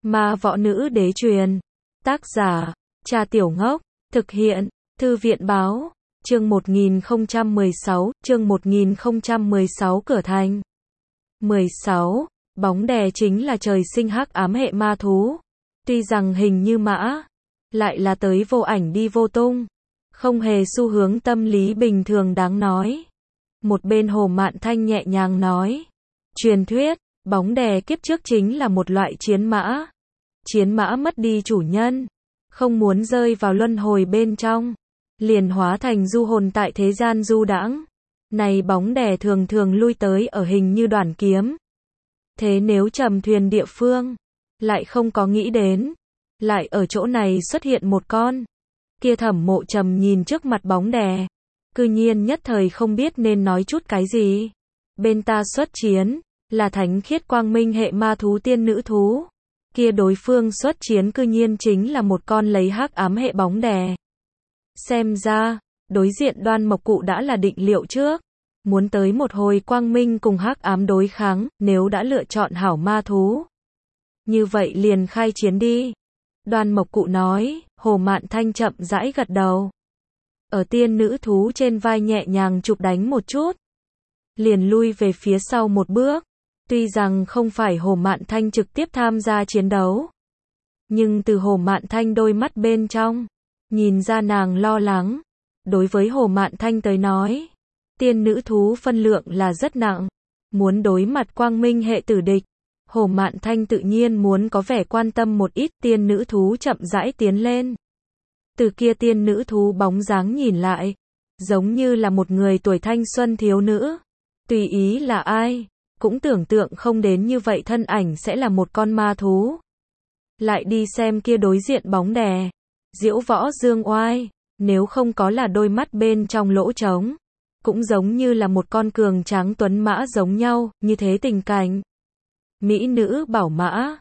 Ma võ nữ đế truyền. Tác giả, Trà Tiểu Ngốc. Thực hiện, Thư viện báo. Chương 1016, Cửa Thành. 16. Bóng đè chính là trời sinh hắc ám hệ ma thú. Tuy rằng hình như mã, lại là tới vô ảnh đi vô tung. Không hề xu hướng tâm lý bình thường đáng nói. Một bên Hồ Mạn Thanh nhẹ nhàng nói. Truyền thuyết, bóng đè kiếp trước chính là một loại chiến mã. Chiến mã mất đi chủ nhân, không muốn rơi vào luân hồi bên trong, liền hóa thành du hồn tại thế gian du đãng. Này bóng đè thường thường lui tới ở hình như đoàn kiếm. Thế nếu trầm thuyền địa phương, lại không có nghĩ đến, lại ở chỗ này xuất hiện một con. Kia Thẩm Mộ Trầm nhìn trước mặt bóng đè, cư nhiên nhất thời không biết nên nói chút cái gì. Bên ta xuất chiến, là thánh khiết quang minh hệ ma thú tiên nữ thú. Kia đối phương xuất chiến cư nhiên chính là một con lấy hắc ám hệ bóng đè. Xem ra, đối diện Đoan Mộc Cụ đã là định liệu trước. Muốn tới một hồi quang minh cùng hắc ám đối kháng, nếu đã lựa chọn hảo ma thú. Như vậy liền khai chiến đi. Đoan Mộc Cụ nói, Hồ Mạn Thanh chậm rãi gật đầu. Ở tiên nữ thú trên vai nhẹ nhàng chụp đánh một chút. Liền lui về phía sau một bước. Tuy rằng không phải Hồ Mạn Thanh trực tiếp tham gia chiến đấu. Nhưng từ Hồ Mạn Thanh đôi mắt bên trong, nhìn ra nàng lo lắng. Đối với Hồ Mạn Thanh tới nói, tiên nữ thú phân lượng là rất nặng. Muốn đối mặt quang minh hệ tử địch, Hồ Mạn Thanh tự nhiên muốn có vẻ quan tâm một ít. Tiên nữ thú chậm rãi tiến lên. Từ kia tiên nữ thú bóng dáng nhìn lại, giống như là một người tuổi thanh xuân thiếu nữ. Tùy ý là ai, cũng tưởng tượng không đến như vậy thân ảnh sẽ là một con ma thú. Lại đi xem kia đối diện bóng đè, diễu võ dương oai, nếu không có là đôi mắt bên trong lỗ trống, cũng giống như là một con cường tráng tuấn mã giống nhau, như thế tình cảnh. Mỹ nữ bảo mã,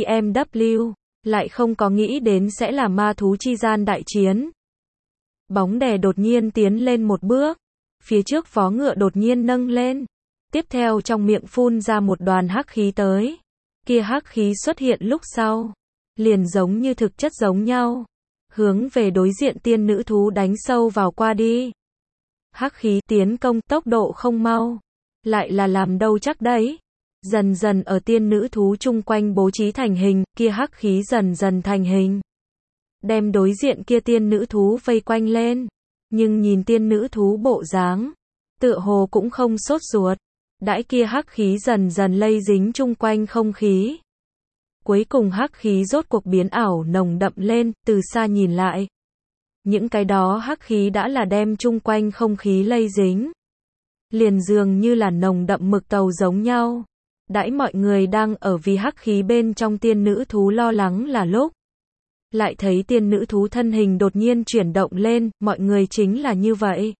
BMW, lại không có nghĩ đến sẽ là ma thú chi gian đại chiến. Bóng đè đột nhiên tiến lên một bước, phía trước vó ngựa đột nhiên nâng lên. Tiếp theo trong miệng phun ra một đoàn hắc khí tới. Kia hắc khí xuất hiện lúc sau, liền giống như thực chất giống nhau, hướng về đối diện tiên nữ thú đánh sâu vào qua đi. Hắc khí tiến công tốc độ không mau, lại là làm đâu chắc đấy. Dần dần ở tiên nữ thú chung quanh bố trí thành hình, kia hắc khí dần dần thành hình. Đem đối diện kia tiên nữ thú vây quanh lên. Nhưng nhìn tiên nữ thú bộ dáng, tựa hồ cũng không sốt ruột. Đãi kia hắc khí dần dần lây dính chung quanh không khí. Cuối cùng hắc khí rốt cuộc biến ảo nồng đậm lên, từ xa nhìn lại. Những cái đó hắc khí đã là đem chung quanh không khí lây dính. Liền dường như là nồng đậm mực tàu giống nhau. Đãi mọi người đang ở vì hắc khí bên trong tiên nữ thú lo lắng là lúc. Lại thấy tiên nữ thú thân hình đột nhiên chuyển động lên, mọi người chính là như vậy.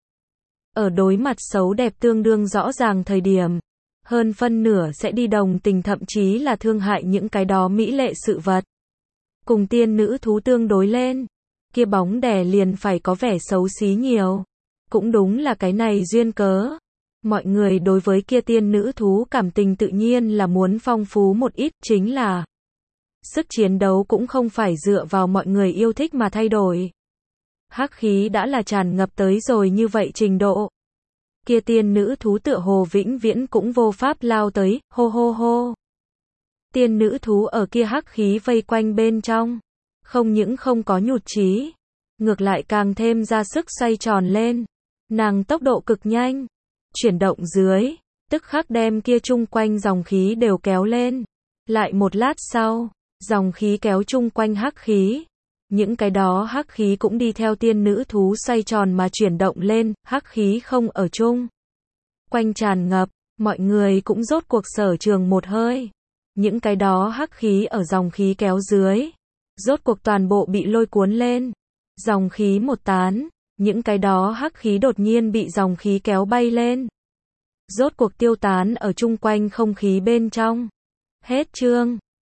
Ở đối mặt xấu đẹp tương đương rõ ràng thời điểm, hơn phân nửa sẽ đi đồng tình thậm chí là thương hại những cái đó mỹ lệ sự vật. Cùng tiên nữ thú tương đối lên, kia bóng đè liền phải có vẻ xấu xí nhiều. Cũng đúng là cái này duyên cớ. Mọi người đối với kia tiên nữ thú cảm tình tự nhiên là muốn phong phú một ít, chính là sức chiến đấu cũng không phải dựa vào mọi người yêu thích mà thay đổi. Hắc khí đã là tràn ngập tới rồi như vậy trình độ. Kia tiên nữ thú tựa hồ vĩnh viễn cũng vô pháp lao tới, hô hô hô. Tiên nữ thú ở kia hắc khí vây quanh bên trong, không những không có nhụt chí, ngược lại càng thêm ra sức xoay tròn lên. Nàng tốc độ cực nhanh, chuyển động dưới, tức khắc đem kia chung quanh dòng khí đều kéo lên. Lại một lát sau, dòng khí kéo chung quanh hắc khí. Những cái đó hắc khí cũng đi theo tiên nữ thú xoay tròn mà chuyển động lên, hắc khí không ở chung quanh tràn ngập, mọi người cũng rốt cuộc sở trường một hơi. Những cái đó hắc khí ở dòng khí kéo dưới, rốt cuộc toàn bộ bị lôi cuốn lên. Dòng khí một tán, những cái đó hắc khí đột nhiên bị dòng khí kéo bay lên. Rốt cuộc tiêu tán ở chung quanh không khí bên trong. Hết chương.